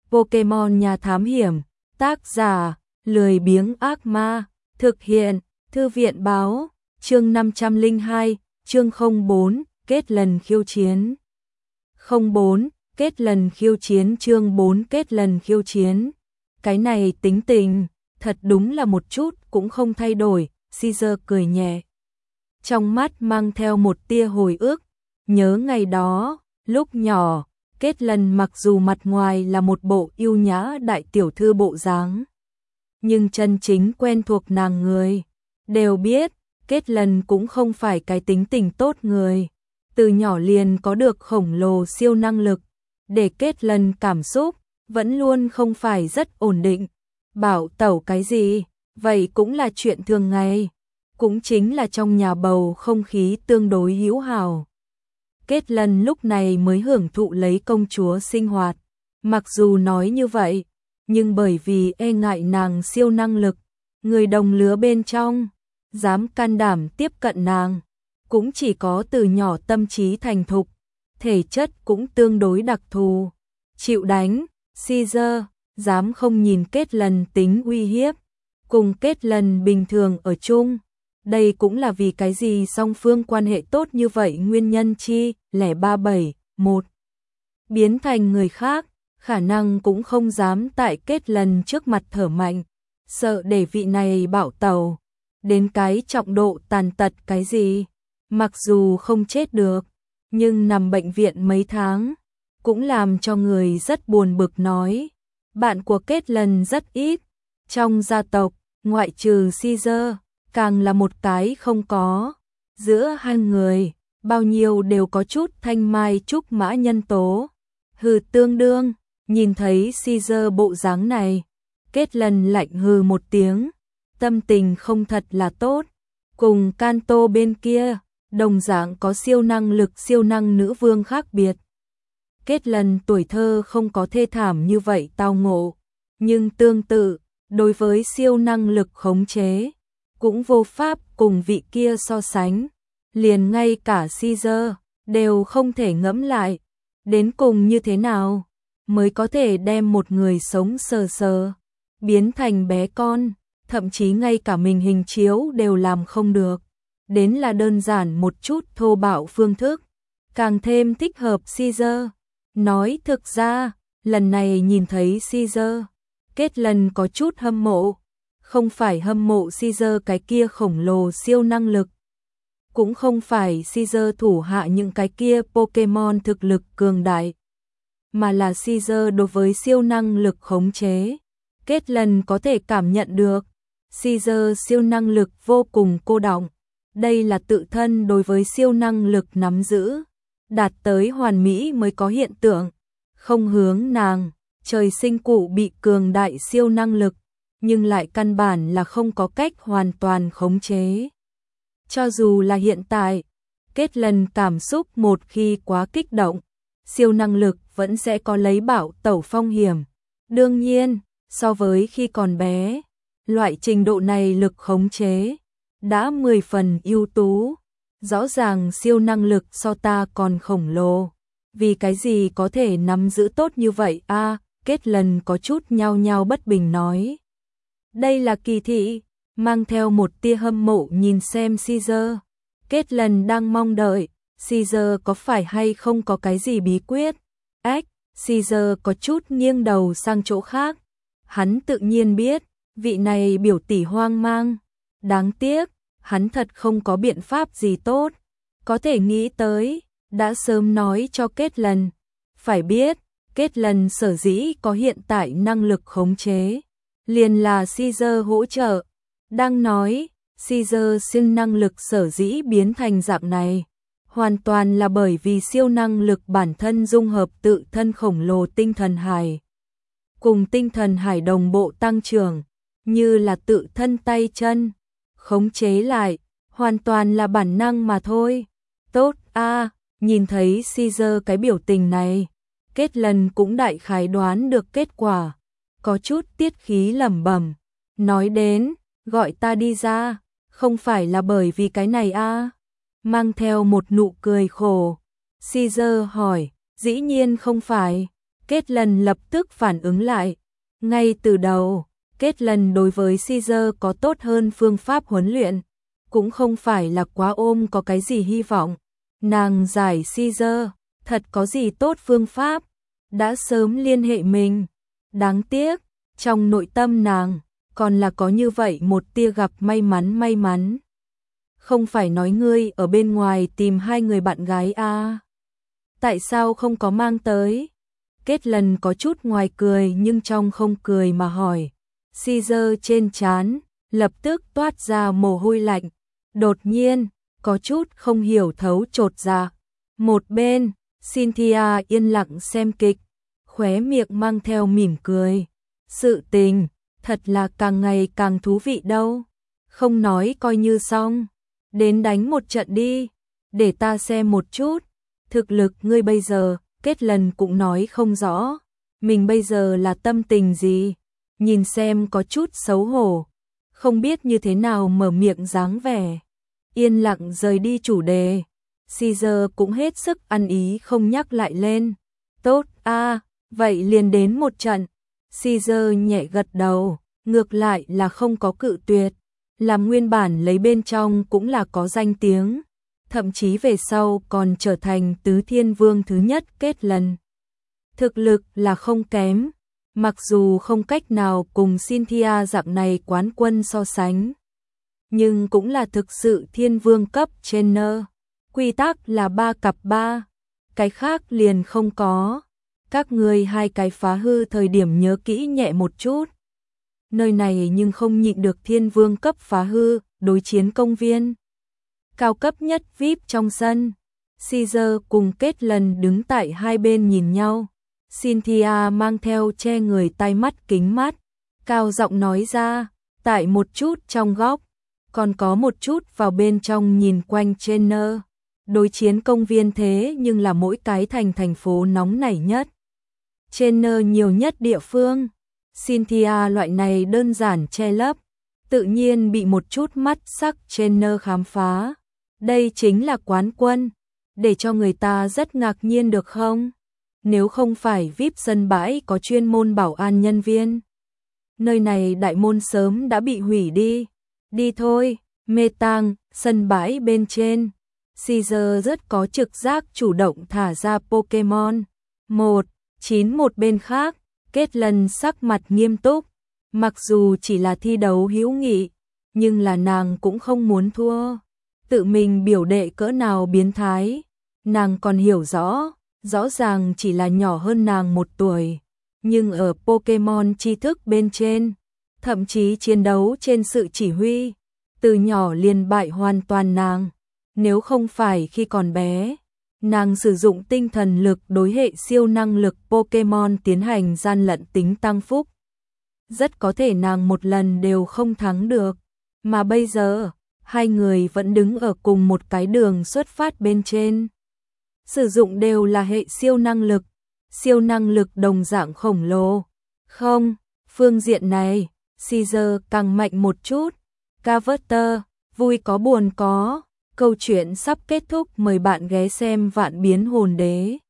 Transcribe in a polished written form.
Pokemon Nhà Thám Hiểm, tác giả, lười biếng ác ma, thực hiện, Thư viện báo, chương 502, chương 04, kết lần khiêu chiến. 04, kết lần khiêu chiến chương 4 kết lần khiêu chiến. Cái này tính tình, thật đúng là một chút cũng không thay đổi, Caesar cười nhẹ. Trong mắt mang theo một tia hồi ức, nhớ ngày đó, lúc nhỏ, Kết Lần mặc dù mặt ngoài là một bộ yêu nhã đại tiểu thư bộ dáng, nhưng chân chính quen thuộc nàng người, đều biết, Kết Lần cũng không phải cái tính tình tốt người. Từ nhỏ liền có được khổng lồ siêu năng lực, để Kết Lần cảm xúc, vẫn luôn không phải rất ổn định. Bảo tẩu cái gì, vậy cũng là chuyện thường ngày, cũng chính là trong nhà bầu không khí tương đối hữu hảo. Kết Lần lúc này mới hưởng thụ lấy công chúa sinh hoạt, mặc dù nói như vậy, nhưng bởi vì e ngại nàng siêu năng lực, người đồng lứa bên trong, dám can đảm tiếp cận nàng, cũng chỉ có từ nhỏ tâm trí thành thục, thể chất cũng tương đối đặc thù. Chịu đánh, Caesar, dám không nhìn Kết Lần tính uy hiếp, cùng Kết Lần bình thường ở chung. Đây cũng là vì cái gì song phương quan hệ tốt như vậy nguyên nhân chi, 0371. Biến thành người khác, khả năng cũng không dám tại Kết Lần trước mặt thở mạnh, sợ để vị này bảo tẩu, đến cái trọng độ tàn tật cái gì. Mặc dù không chết được, nhưng nằm bệnh viện mấy tháng, cũng làm cho người rất buồn bực nói. Bạn của Kết Lần rất ít, trong gia tộc, ngoại trừ Caesar, càng là một cái không có. Giữa hai người, bao nhiêu đều có chút thanh mai trúc mã nhân tố. Hừ tương đương, nhìn thấy Caesar bộ dáng này, Kết Lần lạnh hừ một tiếng, tâm tình không thật là tốt. Cùng Kanto bên kia, đồng dạng có siêu năng lực siêu năng nữ vương khác biệt. Kết Lần tuổi thơ không có thê thảm như vậy tao ngộ, nhưng tương tự, đối với siêu năng lực khống chế, cũng vô pháp cùng vị kia so sánh, liền ngay cả Caesar đều không thể ngẫm lại, đến cùng như thế nào mới có thể đem một người sống sờ sờ biến thành bé con, thậm chí ngay cả mình hình chiếu đều làm không được, đến là đơn giản một chút thô bạo phương thức, càng thêm thích hợp Caesar. Nói thực ra, lần này nhìn thấy Caesar, Kết Lần có chút hâm mộ, không phải hâm mộ Caesar cái kia khổng lồ siêu năng lực, cũng không phải Caesar thủ hạ những cái kia Pokemon thực lực cường đại, mà là Caesar đối với siêu năng lực khống chế. Kết Lần có thể cảm nhận được, Caesar siêu năng lực vô cùng cô đọng, đây là tự thân đối với siêu năng lực nắm giữ, đạt tới hoàn mỹ mới có hiện tượng, không hướng nàng, trời sinh cụ bị cường đại siêu năng lực, nhưng lại căn bản là không có cách hoàn toàn khống chế. Cho dù là hiện tại, Kết Lần cảm xúc một khi quá kích động, siêu năng lực vẫn sẽ có lấy bảo tẩu phong hiểm. Đương nhiên, so với khi còn bé, loại trình độ này lực khống chế đã 10 phần ưu tú. Rõ ràng siêu năng lực so ta còn khổng lồ, vì cái gì có thể nắm giữ tốt như vậy a? Kết Lần có chút nhao nhao bất bình nói. Đây là kỳ thị, mang theo một tia hâm mộ nhìn xem Caesar. Kết Lần đang mong đợi, Caesar có phải hay không có cái gì bí quyết. Ách, Caesar có chút nghiêng đầu sang chỗ khác. Hắn tự nhiên biết, vị này biểu tỷ hoang mang. Đáng tiếc, hắn thật không có biện pháp gì tốt, có thể nghĩ tới, đã sớm nói cho Kết Lần. Phải biết, Kết Lần sở dĩ có hiện tại năng lực khống chế, liền là Caesar hỗ trợ. Đang nói, Caesar siêu năng lực sở dĩ biến thành dạng này, hoàn toàn là bởi vì siêu năng lực bản thân dung hợp tự thân khổng lồ tinh thần hải, cùng tinh thần hải đồng bộ tăng trưởng, như là tự thân tay chân khống chế lại, hoàn toàn là bản năng mà thôi. Tốt a, nhìn thấy Caesar cái biểu tình này, Kết Lần cũng đại khái đoán được kết quả, có chút tiết khí lẩm bẩm, nói đến, gọi ta đi ra, không phải là bởi vì cái này a? Mang theo một nụ cười khổ, Caesar hỏi, dĩ nhiên không phải. Kết Lần lập tức phản ứng lại. Ngay từ đầu, Kết Lần đối với Caesar có tốt hơn phương pháp huấn luyện, cũng không phải là quá ôm có cái gì hy vọng. Nàng giải Caesar, thật có gì tốt phương pháp, đã sớm liên hệ mình. Đáng tiếc, trong nội tâm nàng, còn là có như vậy một tia gặp may mắn. Không phải nói ngươi ở bên ngoài tìm 2 người bạn gái à? Tại sao không có mang tới? Kết Lần có chút ngoài cười nhưng trong không cười mà hỏi. Caesar trên trán lập tức toát ra mồ hôi lạnh, đột nhiên có chút không hiểu thấu chột dạ. Một bên, Cynthia yên lặng xem kịch, khóe miệng mang theo mỉm cười. Sự tình thật là càng ngày càng thú vị đâu. Không nói coi như xong, đến đánh một trận đi, để ta xem một chút. Thực lực ngươi bây giờ, Kết Lần cũng nói không rõ, mình bây giờ là tâm tình gì, nhìn xem có chút xấu hổ, không biết như thế nào mở miệng dáng vẻ. Yên lặng rời đi chủ đề, Caesar cũng hết sức ăn ý không nhắc lại lên. Tốt a, vậy liền đến một trận. Caesar nhẹ gật đầu, ngược lại là không có cự tuyệt, làm nguyên bản lấy bên trong cũng là có danh tiếng, thậm chí về sau còn trở thành tứ thiên vương thứ nhất Kết Lần. Thực lực là không kém, mặc dù không cách nào cùng Cynthia dạng này quán quân so sánh, nhưng cũng là thực sự thiên vương cấp trainer. Quy tắc là 3 cặp 3, cái khác liền không có. Các ngươi 2 cái phá hư thời điểm nhớ kỹ nhẹ một chút. Nơi này nhưng không nhịn được thiên vương cấp phá hư, đối chiến công viên cao cấp nhất VIP trong sân. Caesar cùng Kết Lần đứng tại hai bên nhìn nhau. Cynthia mang theo che người tai mắt kính mắt, cao giọng nói ra, tại một chút trong góc, còn có một chút vào bên trong nhìn quanh trainer. Đối chiến công viên thế nhưng là mỗi cái thành phố nóng nảy nhất, trainer nhiều nhất địa phương. Cynthia loại này đơn giản che lấp, tự nhiên bị một chút mắt sắc trainer khám phá. Đây chính là quán quân, để cho người ta rất ngạc nhiên được không? Nếu không phải VIP sân bãi có chuyên môn bảo an nhân viên, nơi này đại môn sớm đã bị hủy đi. Đi thôi, Mê Tang, sân bãi bên trên. Caesar rất có trực giác chủ động thả ra Pokemon. 191 bên khác, Kết Lần sắc mặt nghiêm túc. Mặc dù chỉ là thi đấu hữu nghị, nhưng là nàng cũng không muốn thua. Tự mình biểu đệ cỡ nào biến thái, nàng còn hiểu rõ, rõ ràng chỉ là nhỏ hơn nàng 1 tuổi. Nhưng ở Pokemon tri thức bên trên, thậm chí chiến đấu trên sự chỉ huy, từ nhỏ liền bại hoàn toàn nàng. Nếu không phải khi còn bé, nàng sử dụng tinh thần lực đối hệ siêu năng lực Pokemon tiến hành gian lận tính tăng phúc, rất có thể nàng một lần đều không thắng được. Mà bây giờ, hai người vẫn đứng ở cùng một cái đường xuất phát bên trên. Sử dụng đều là hệ siêu năng lực đồng dạng khổng lồ. Không, phương diện này, Caesar càng mạnh một chút. Carver, vui có buồn có. Câu chuyện sắp kết thúc, mời bạn ghé xem Vạn Biến Hồn Đế.